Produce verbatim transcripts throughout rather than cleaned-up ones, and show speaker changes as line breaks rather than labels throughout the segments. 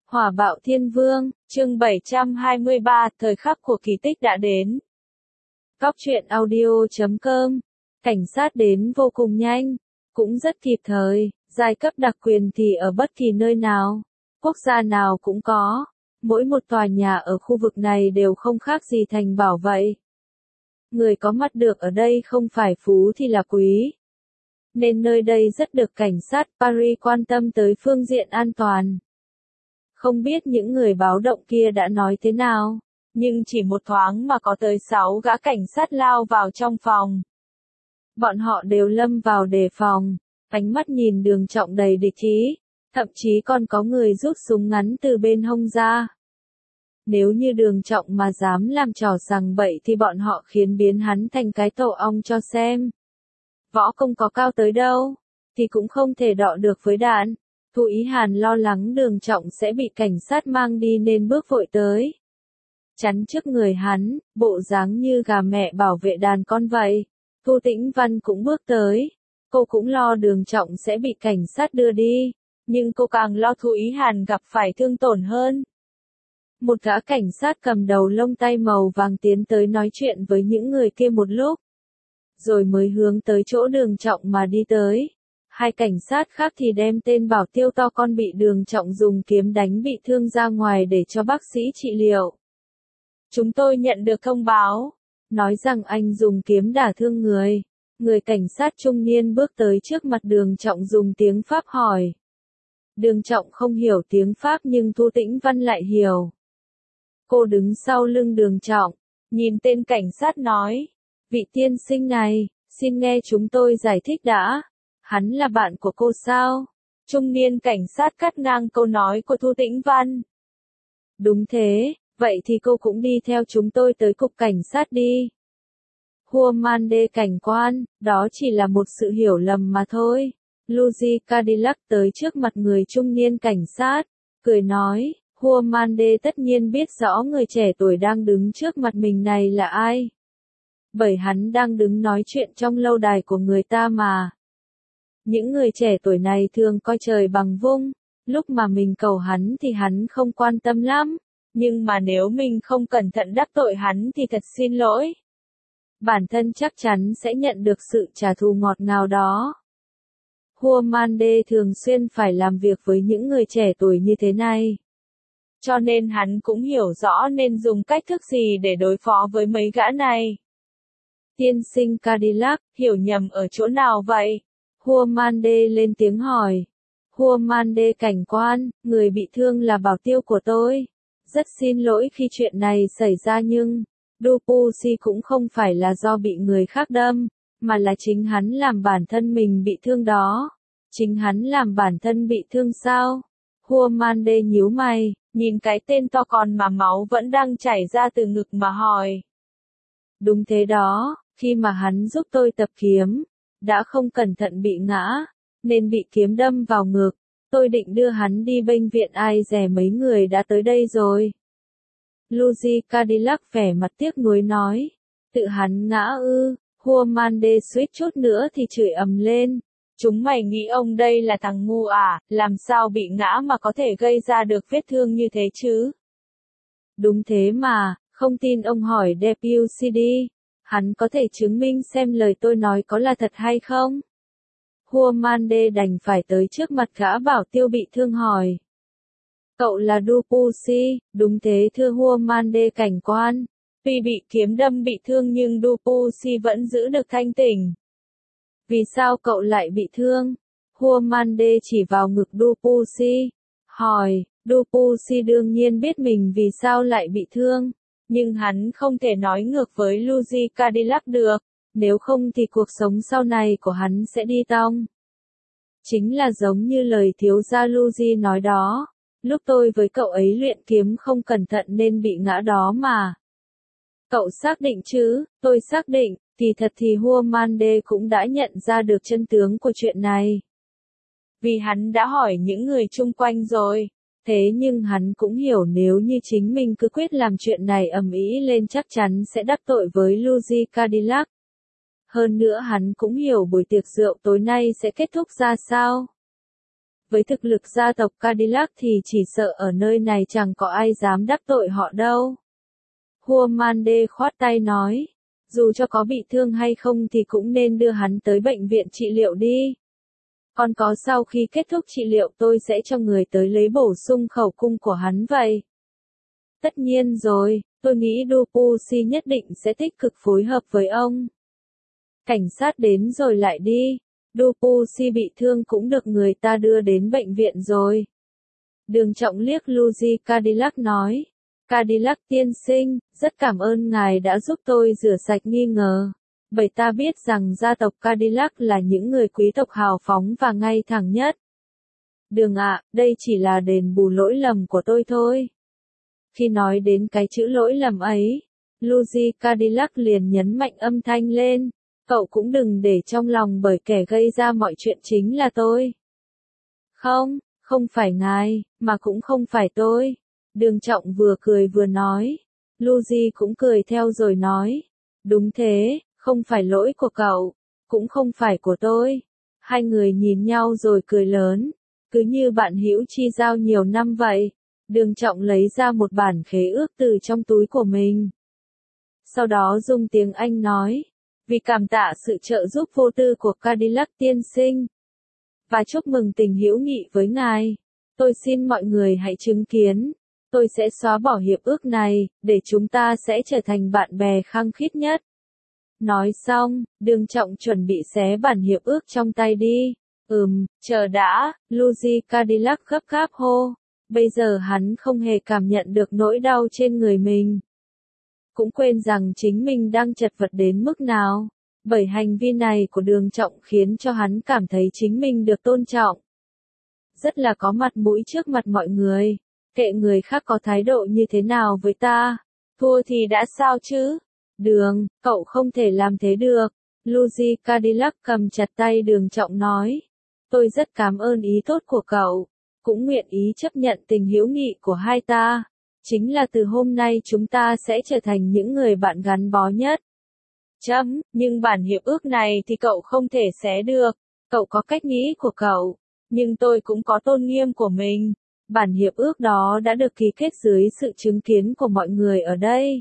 Hỏa bạo thiên vương, chương bảy trăm hai mươi ba, thời khắc của kỳ tích đã đến. Góc truyện audio chấm com, cảnh sát đến vô cùng nhanh, cũng rất kịp thời, giai cấp đặc quyền thì ở bất kỳ nơi nào, quốc gia nào cũng có, mỗi một tòa nhà ở khu vực này đều không khác gì thành bảo vậy. Người có mặt được ở đây không phải phú thì là quý. Nên nơi đây rất được cảnh sát Paris quan tâm tới phương diện an toàn. Không biết những người báo động kia đã nói thế nào, nhưng chỉ một thoáng mà có tới sáu gã cảnh sát lao vào trong phòng. Bọn họ đều lâm vào đề phòng, ánh mắt nhìn Đường Trọng đầy địch ý, thậm chí còn có người rút súng ngắn từ bên hông ra. Nếu như Đường Trọng mà dám làm trò sằng bậy thì bọn họ khiến biến hắn thành cái tổ ong cho xem. Võ công có cao tới đâu, thì cũng không thể đọ được với đạn. Thu Ý Hàn lo lắng Đường Trọng sẽ bị cảnh sát mang đi nên bước vội tới. Chắn trước người hắn, bộ dáng như gà mẹ bảo vệ đàn con vậy. Thu Tĩnh Văn cũng bước tới. Cô cũng lo Đường Trọng sẽ bị cảnh sát đưa đi, nhưng cô càng lo Thu Ý Hàn gặp phải thương tổn hơn. Một gã cảnh sát cầm đầu lông tay màu vàng tiến tới nói chuyện với những người kia một lúc, rồi mới hướng tới chỗ Đường Trọng mà đi tới. Hai cảnh sát khác thì đem tên bảo tiêu to con bị Đường Trọng dùng kiếm đánh bị thương ra ngoài để cho bác sĩ trị liệu. Chúng tôi nhận được thông báo, nói rằng anh dùng kiếm đả thương người. Người cảnh sát trung niên bước tới trước mặt Đường Trọng dùng tiếng Pháp hỏi. Đường Trọng không hiểu tiếng Pháp nhưng Thu Tĩnh Văn lại hiểu. Cô đứng sau lưng Đường Trọng, nhìn tên cảnh sát nói. Vị tiên sinh này, xin nghe chúng tôi giải thích đã. Hắn là bạn của cô sao? Trung niên cảnh sát cắt ngang câu nói của Thu Tĩnh Văn. Đúng thế, vậy thì cô cũng đi theo chúng tôi tới cục cảnh sát đi. Huomande cảnh quan, đó chỉ là một sự hiểu lầm mà thôi. Luigi Cadillac tới trước mặt người trung niên cảnh sát, cười nói, Huomande tất nhiên biết rõ người trẻ tuổi đang đứng trước mặt mình này là ai. Bởi hắn đang đứng nói chuyện trong lâu đài của người ta mà. Những người trẻ tuổi này thường coi trời bằng vung, lúc mà mình cầu hắn thì hắn không quan tâm lắm, nhưng mà nếu mình không cẩn thận đắc tội hắn thì thật xin lỗi. Bản thân chắc chắn sẽ nhận được sự trả thù ngọt ngào đó. Huomande thường xuyên phải làm việc với những người trẻ tuổi như thế này. Cho nên hắn cũng hiểu rõ nên dùng cách thức gì để đối phó với mấy gã này. Tiên sinh Cadillac, hiểu nhầm ở chỗ nào vậy? Huomande lên tiếng hỏi. Huomande cảnh quan, người bị thương là bảo tiêu của tôi. Rất xin lỗi khi chuyện này xảy ra nhưng, Dupuis cũng không phải là do bị người khác đâm, mà là chính hắn làm bản thân mình bị thương đó. Chính hắn làm bản thân bị thương sao? Huomande nhíu mày, nhìn cái tên to con mà máu vẫn đang chảy ra từ ngực mà hỏi. Đúng thế đó, khi mà hắn giúp tôi tập kiếm, đã không cẩn thận bị ngã, nên bị kiếm đâm vào ngực. Tôi định đưa hắn đi bệnh viện ai dè mấy người đã tới đây rồi. Luigi Cadillac vẻ mặt tiếc nuối nói. Tự hắn ngã ư, Huomande suýt chút nữa thì chửi ầm lên. Chúng mày nghĩ ông đây là thằng ngu à, làm sao bị ngã mà có thể gây ra được vết thương như thế chứ? Đúng thế mà, không tin ông hỏi Deputy. Hắn có thể chứng minh xem lời tôi nói có là thật hay không? Huomande đành phải tới trước mặt gã bảo tiêu bị thương hỏi. Cậu là Dupuis, đúng thế thưa Huomande cảnh quan. Tuy bị kiếm đâm bị thương nhưng Dupuis vẫn giữ được thanh tỉnh. Vì sao cậu lại bị thương? Huomande chỉ vào ngực Dupuis, hỏi. Dupuis đương nhiên biết mình vì sao lại bị thương. Nhưng hắn không thể nói ngược với Luigi Cadillac được, nếu không thì cuộc sống sau này của hắn sẽ đi tong. Chính là giống như lời thiếu gia Luigi nói đó, lúc tôi với cậu ấy luyện kiếm không cẩn thận nên bị ngã đó mà. Cậu xác định chứ? Tôi xác định, thì thật thì Huomande cũng đã nhận ra được chân tướng của chuyện này. Vì hắn đã hỏi những người chung quanh rồi. Thế nhưng hắn cũng hiểu nếu như chính mình cứ quyết làm chuyện này ầm ĩ lên chắc chắn sẽ đắc tội với Luigi Cadillac. Hơn nữa hắn cũng hiểu buổi tiệc rượu tối nay sẽ kết thúc ra sao. Với thực lực gia tộc Cadillac thì chỉ sợ ở nơi này chẳng có ai dám đắc tội họ đâu. Huomande khoát tay nói, dù cho có bị thương hay không thì cũng nên đưa hắn tới bệnh viện trị liệu đi. Còn có sau khi kết thúc trị liệu tôi sẽ cho người tới lấy bổ sung khẩu cung của hắn vậy. Tất nhiên rồi, tôi nghĩ Dupuis nhất định sẽ tích cực phối hợp với ông. Cảnh sát đến rồi lại đi. Dupuis bị thương cũng được người ta đưa đến bệnh viện rồi. Đường Trọng liếc Luigi Cadillac nói. Cadillac tiên sinh, rất cảm ơn ngài đã giúp tôi rửa sạch nghi ngờ. Bởi ta biết rằng gia tộc Cadillac là những người quý tộc hào phóng và ngay thẳng nhất. Đường ạ, đây chỉ là đền bù lỗi lầm của tôi thôi. Khi nói đến cái chữ lỗi lầm ấy, Luigi Cadillac liền nhấn mạnh âm thanh lên. Cậu cũng đừng để trong lòng bởi kẻ gây ra mọi chuyện chính là tôi. Không, không phải ngài, mà cũng không phải tôi. Đường Trọng vừa cười vừa nói. Luigi cũng cười theo rồi nói. Đúng thế, không phải lỗi của cậu, cũng không phải của tôi. Hai người nhìn nhau rồi cười lớn, cứ như bạn hữu chi giao nhiều năm vậy. Đường Trọng lấy ra một bản khế ước từ trong túi của mình. Sau đó dùng tiếng Anh nói. Vì cảm tạ sự trợ giúp vô tư của Cadillac tiên sinh. Và chúc mừng tình hữu nghị với ngài. Tôi xin mọi người hãy chứng kiến. Tôi sẽ xóa bỏ hiệp ước này, để chúng ta sẽ trở thành bạn bè khăng khít nhất. Nói xong, Đường Trọng chuẩn bị xé bản hiệp ước trong tay đi. Ừm, chờ đã, Luigi Cadillac gấp gáp hô. Bây giờ hắn không hề cảm nhận được nỗi đau trên người mình. Cũng quên rằng chính mình đang chật vật đến mức nào. Bởi hành vi này của Đường Trọng khiến cho hắn cảm thấy chính mình được tôn trọng. Rất là có mặt mũi trước mặt mọi người. Kệ người khác có thái độ như thế nào với ta. Thua thì đã sao chứ? Đường, cậu không thể làm thế được. Luigi Cadillac cầm chặt tay Đường Trọng nói. Tôi rất cảm ơn ý tốt của cậu. Cũng nguyện ý chấp nhận tình hữu nghị của hai ta. Chính là từ hôm nay chúng ta sẽ trở thành những người bạn gắn bó nhất. Chấm, nhưng bản hiệp ước này thì cậu không thể xé được. Cậu có cách nghĩ của cậu. Nhưng tôi cũng có tôn nghiêm của mình. Bản hiệp ước đó đã được ký kết dưới sự chứng kiến của mọi người ở đây.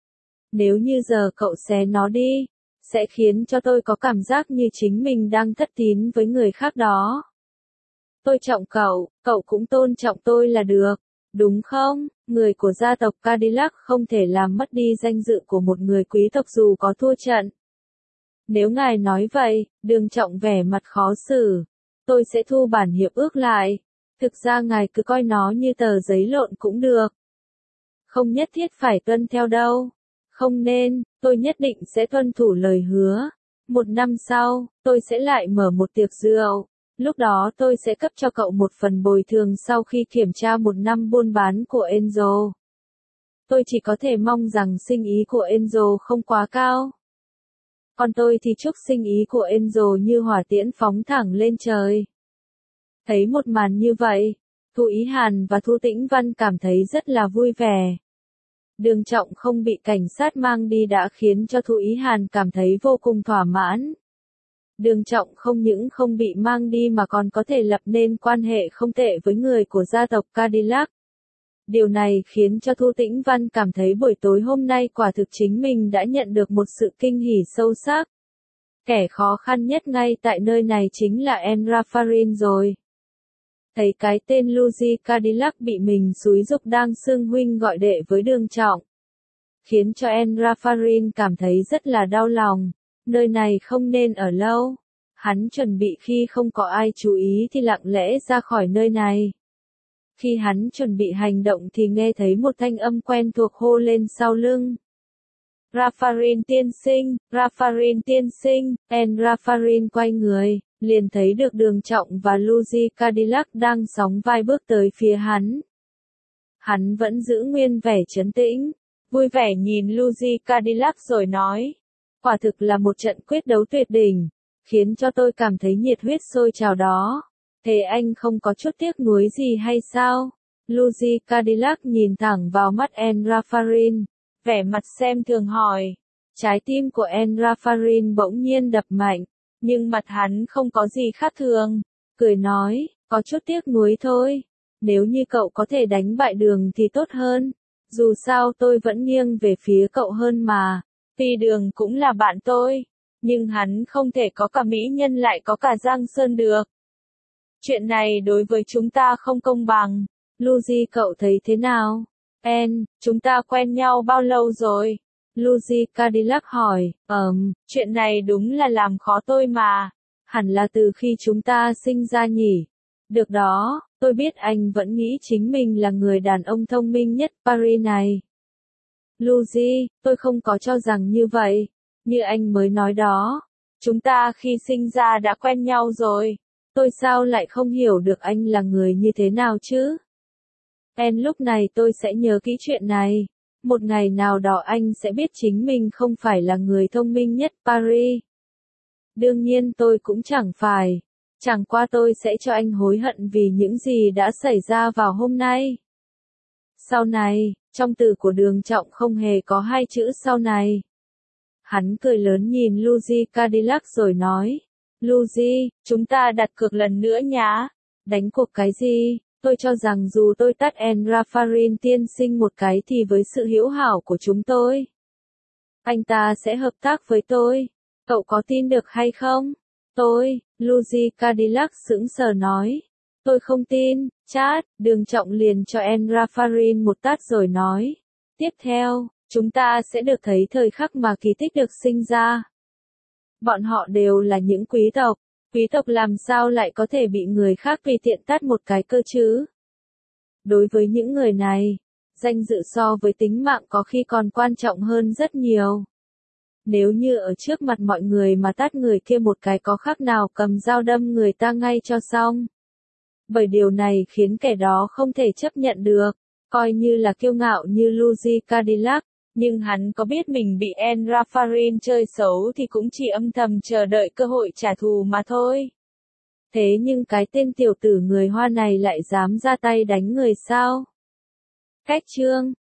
Nếu như giờ cậu xé nó đi, sẽ khiến cho tôi có cảm giác như chính mình đang thất tín với người khác đó. Tôi trọng cậu, cậu cũng tôn trọng tôi là được. Đúng không? Người của gia tộc Cadillac không thể làm mất đi danh dự của một người quý tộc dù có thua trận. Nếu ngài nói vậy, Đường Trọng vẻ mặt khó xử. Tôi sẽ thu bản hiệp ước lại. Thực ra ngài cứ coi nó như tờ giấy lộn cũng được. Không nhất thiết phải tuân theo đâu. Không nên, tôi nhất định sẽ tuân thủ lời hứa. Một năm sau, tôi sẽ lại mở một tiệc rượu. Lúc đó tôi sẽ cấp cho cậu một phần bồi thường sau khi kiểm tra một năm buôn bán của Enzo. Tôi chỉ có thể mong rằng sinh ý của Enzo không quá cao. Còn tôi thì chúc sinh ý của Enzo như hỏa tiễn phóng thẳng lên trời. Thấy một màn như vậy, Thu Ý Hàn và Thu Tĩnh Văn cảm thấy rất là vui vẻ. Đường Trọng không bị cảnh sát mang đi đã khiến cho Thu Ý Hàn cảm thấy vô cùng thỏa mãn. Đường Trọng không những không bị mang đi mà còn có thể lập nên quan hệ không tệ với người của gia tộc Cadillac. Điều này khiến cho Thu Tĩnh Văn cảm thấy buổi tối hôm nay quả thực chính mình đã nhận được một sự kinh hỉ sâu sắc. Kẻ khó khăn nhất ngay tại nơi này chính là Enrafarin rồi. Thấy cái tên Luigi Cadillac bị mình xúi giục đang xưng huynh gọi đệ với Đường Trọng. Khiến cho Enrafarin cảm thấy rất là đau lòng. Nơi này không nên ở lâu. Hắn chuẩn bị khi không có ai chú ý thì lặng lẽ ra khỏi nơi này. Khi hắn chuẩn bị hành động thì nghe thấy một thanh âm quen thuộc hô lên sau lưng. Rafarin tiên sinh, Rafarin tiên sinh, Enrafarin quay người, liền thấy được Đường Trọng và Luigi Cadillac đang sóng vai bước tới phía hắn. Hắn vẫn giữ nguyên vẻ trấn tĩnh, vui vẻ nhìn Luigi Cadillac rồi nói. Quả thực là một trận quyết đấu tuyệt đỉnh, khiến cho tôi cảm thấy nhiệt huyết sôi trào đó. Thế anh không có chút tiếc nuối gì hay sao? Luigi Cadillac nhìn thẳng vào mắt Enrafarin, vẻ mặt xem thường hỏi. Trái tim của Enrafarin bỗng nhiên đập mạnh, nhưng mặt hắn không có gì khác thường. Cười nói, Có chút tiếc nuối thôi. Nếu như cậu có thể đánh bại Đường thì tốt hơn. Dù sao tôi vẫn nghiêng về phía cậu hơn mà. Tuy Đường cũng là bạn tôi, nhưng hắn không thể có cả mỹ nhân lại có cả Giang Sơn được. Chuyện này đối với chúng ta không công bằng. Lucy cậu thấy thế nào? Anne, chúng ta quen nhau bao lâu rồi? Lucy Cadillac hỏi, ờm, chuyện này đúng là làm khó tôi mà. Hẳn là từ khi chúng ta sinh ra nhỉ? Được đó, tôi biết anh vẫn nghĩ chính mình là người đàn ông thông minh nhất Paris này. Lucy, tôi không có cho rằng như vậy. Như anh mới nói đó, chúng ta khi sinh ra đã quen nhau rồi. Tôi sao lại không hiểu được anh là người như thế nào chứ? Anne, lúc này tôi sẽ nhớ kỹ chuyện này. Một ngày nào đó anh sẽ biết chính mình không phải là người thông minh nhất Paris. Đương nhiên tôi cũng chẳng phải. Chẳng qua tôi sẽ cho anh hối hận vì những gì đã xảy ra vào hôm nay. Sau này, trong từ của Đường Trọng không hề có hai chữ sau này. Hắn cười lớn nhìn Lucy Cadillac rồi nói. Lucy, chúng ta đặt cược lần nữa nhá. Đánh cuộc cái gì? Tôi cho rằng dù tôi tát Anne Raffarin tiên sinh một cái thì với sự hữu hảo của chúng tôi, anh ta sẽ hợp tác với tôi. Cậu có tin được hay không? Tôi, Lucy Cadillac sững sờ nói. Tôi không tin, chát, Đường Trọng liền cho Anne Raffarin một tát rồi nói. Tiếp theo, chúng ta sẽ được thấy thời khắc mà kỳ tích được sinh ra. Bọn họ đều là những quý tộc. Quý tộc làm sao lại có thể bị người khác tùy tiện tát một cái cơ chứ? Đối với những người này, danh dự so với tính mạng có khi còn quan trọng hơn rất nhiều. Nếu như ở trước mặt mọi người mà tát người kia một cái có khác nào cầm dao đâm người ta ngay cho xong. Bởi điều này khiến kẻ đó không thể chấp nhận được, coi như là kiêu ngạo như Lucy Cadillac. Nhưng hắn có biết mình bị Anne Raffarin chơi xấu thì cũng chỉ âm thầm chờ đợi cơ hội trả thù mà thôi. Thế nhưng cái tên tiểu tử người Hoa này lại dám ra tay đánh người sao? Cách chương